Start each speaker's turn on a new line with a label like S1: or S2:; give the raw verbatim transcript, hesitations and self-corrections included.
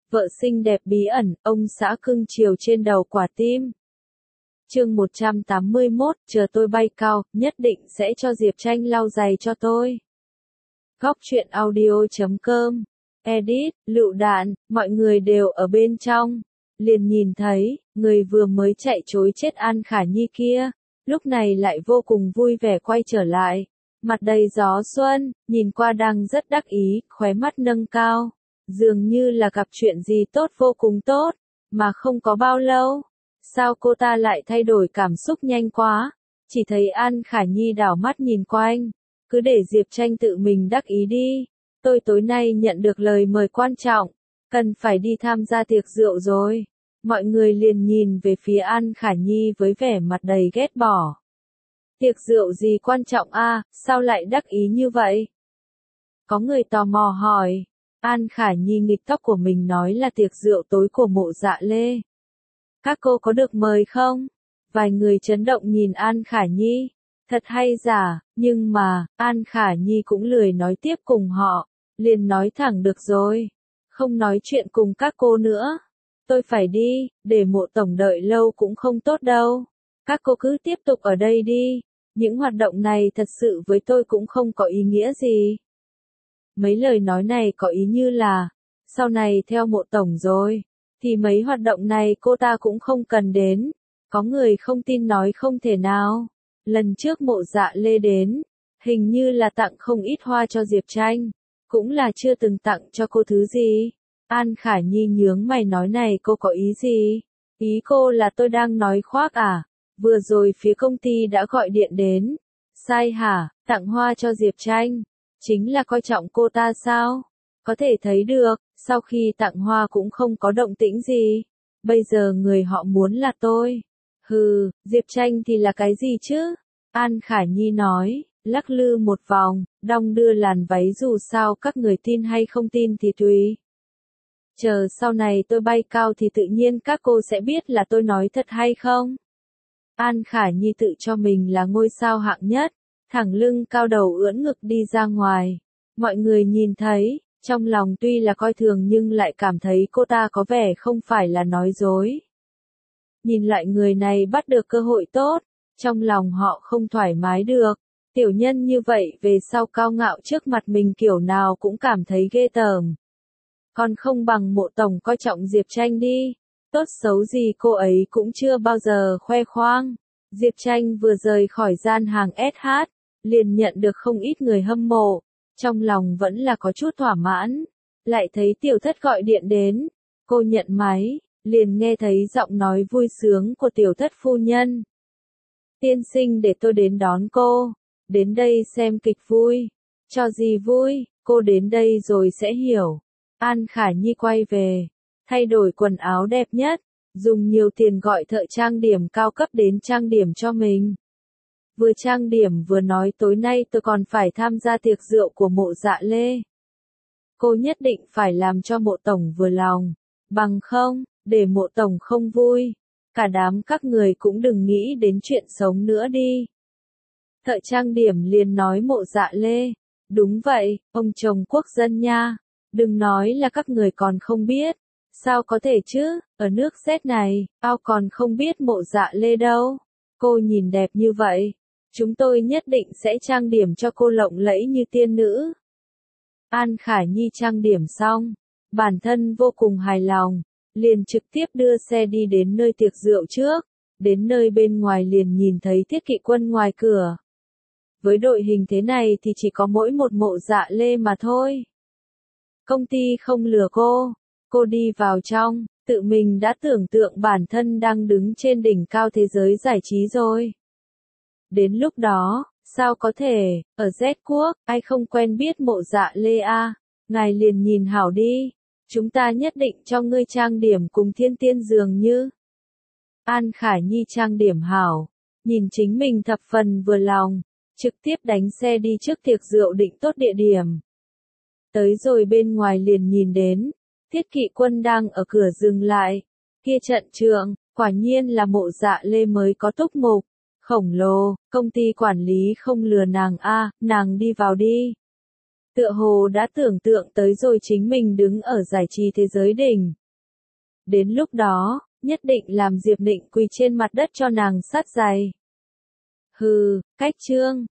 S1: Vợ xinh đẹp bí ẩn, ông xã cưng chiều trên đầu quả tim. Chương một trăm tám mươi mốt, chờ tôi bay cao, nhất định sẽ cho Diệp Tranh lau giày cho tôi. Góc truyện audio chấm com. Edit, lựu đạn, mọi người đều ở bên trong. Liền nhìn thấy, người vừa mới chạy trối chết An Khả Nhi kia, lúc này lại vô cùng vui vẻ quay trở lại. Mặt đầy gió xuân, nhìn qua đang rất đắc ý, khóe mắt nâng cao. Dường như là gặp chuyện gì tốt vô cùng tốt, mà không có bao lâu. Sao cô ta lại thay đổi cảm xúc nhanh quá? Chỉ thấy An Khả Nhi đảo mắt nhìn quanh. Cứ để Diệp Tranh tự mình đắc ý đi. Tôi tối nay nhận được lời mời quan trọng. Cần phải đi tham gia tiệc rượu rồi. Mọi người liền nhìn về phía An Khả Nhi với vẻ mặt đầy ghét bỏ. Tiệc rượu gì quan trọng a? Sao lại đắc ý như vậy? Có người tò mò hỏi. An Khả Nhi nghịch tóc của mình nói là tiệc rượu tối của Mộ Dạ Lê. Các cô có được mời không? Vài người chấn động nhìn An Khả Nhi. Thật hay giả, nhưng mà, An Khả Nhi cũng lười nói tiếp cùng họ. Liền nói thẳng được rồi. Không nói chuyện cùng các cô nữa. Tôi phải đi, để Mộ tổng đợi lâu cũng không tốt đâu. Các cô cứ tiếp tục ở đây đi. Những hoạt động này thật sự với tôi cũng không có ý nghĩa gì. Mấy lời nói này có ý như là, sau này theo Mộ tổng rồi, thì mấy hoạt động này cô ta cũng không cần đến. Có người không tin nói không thể nào. Lần trước Mộ Dạ Lê đến, hình như là tặng không ít hoa cho Diệp Tranh, cũng là chưa từng tặng cho cô thứ gì. An Khả Nhi nhướng mày nói này cô có ý gì? Ý cô là tôi đang nói khoác à? Vừa rồi phía công ty đã gọi điện đến. Sai hả? Tặng hoa cho Diệp Tranh. Chính là coi trọng cô ta sao? Có thể thấy được, sau khi tặng hoa cũng không có động tĩnh gì. Bây giờ người họ muốn là tôi. Hừ, Diệp Tranh thì là cái gì chứ? An Khả Nhi nói, lắc lư một vòng, đong đưa làn váy dù sao các người tin hay không tin thì tùy. Chờ sau này tôi bay cao thì tự nhiên các cô sẽ biết là tôi nói thật hay không? An Khả Nhi tự cho mình là ngôi sao hạng nhất, thẳng lưng cao đầu ưỡn ngực đi ra ngoài. Mọi người nhìn thấy, trong lòng tuy là coi thường nhưng lại cảm thấy cô ta có vẻ không phải là nói dối. Nhìn lại người này bắt được cơ hội tốt, trong lòng họ không thoải mái được. Tiểu nhân như vậy về sau cao ngạo trước mặt mình kiểu nào cũng cảm thấy ghê tởm. Còn không bằng Mộ tổng coi trọng Diệp Tranh đi. Tốt xấu gì cô ấy cũng chưa bao giờ khoe khoang. Diệp Tranh vừa rời khỏi gian hàng ét hát, liền nhận được không ít người hâm mộ. Trong lòng vẫn là có chút thỏa mãn. Lại thấy tiểu thất gọi điện đến. Cô nhận máy, liền nghe thấy giọng nói vui sướng của tiểu thất phu nhân. Tiên sinh để tôi đến đón cô. Đến đây xem kịch vui. Cho gì vui, cô đến đây rồi sẽ hiểu. An Khả Nhi quay về. Thay đổi quần áo đẹp nhất. Dùng nhiều tiền gọi thợ trang điểm cao cấp đến trang điểm cho mình. Vừa trang điểm vừa nói tối nay tôi còn phải tham gia tiệc rượu của Mộ Dạ Lê. Cô nhất định phải làm cho Mộ tổng vừa lòng. Bằng không, để Mộ tổng không vui. Cả đám các người cũng đừng nghĩ đến chuyện sống nữa đi. Thợ trang điểm liền nói Mộ Dạ Lê. Đúng vậy, ông chồng quốc dân nha. Đừng nói là các người còn không biết. Sao có thể chứ, ở nước Z này, ao còn không biết Mộ Dạ Lê đâu. Cô nhìn đẹp như vậy. Chúng tôi nhất định sẽ trang điểm cho cô lộng lẫy như tiên nữ. An Khả Nhi trang điểm xong. Bản thân vô cùng hài lòng. Liền trực tiếp đưa xe đi đến nơi tiệc rượu trước. Đến nơi bên ngoài liền nhìn thấy Thiết Kỵ Quân ngoài cửa. Với đội hình thế này thì chỉ có mỗi một Mộ Dạ Lê mà thôi. Công ty không lừa cô. Cô đi vào trong, tự mình đã tưởng tượng bản thân đang đứng trên đỉnh cao thế giới giải trí rồi. Đến lúc đó, sao có thể, ở Z quốc, ai không quen biết Mộ Dạ Lê a? Ngài liền nhìn hảo đi. Chúng ta nhất định cho ngươi trang điểm cùng thiên tiên dường như. An Khả Nhi trang điểm hảo, nhìn chính mình thập phần vừa lòng, trực tiếp đánh xe đi trước tiệc rượu định tốt địa điểm. Tới rồi bên ngoài liền nhìn đến, Thiết Kỵ Quân đang ở cửa dừng lại. Kia trận trượng, quả nhiên là Mộ Dạ Lê mới có túc mục. Khổng lồ, công ty quản lý không lừa nàng a, nàng đi vào đi. Tựa hồ đã tưởng tượng tới rồi chính mình đứng ở giải trí thế giới đỉnh. đến lúc đó, nhất định làm Diệp Nịnh quỳ trên mặt đất cho nàng sát giày. Hừ, cách trương.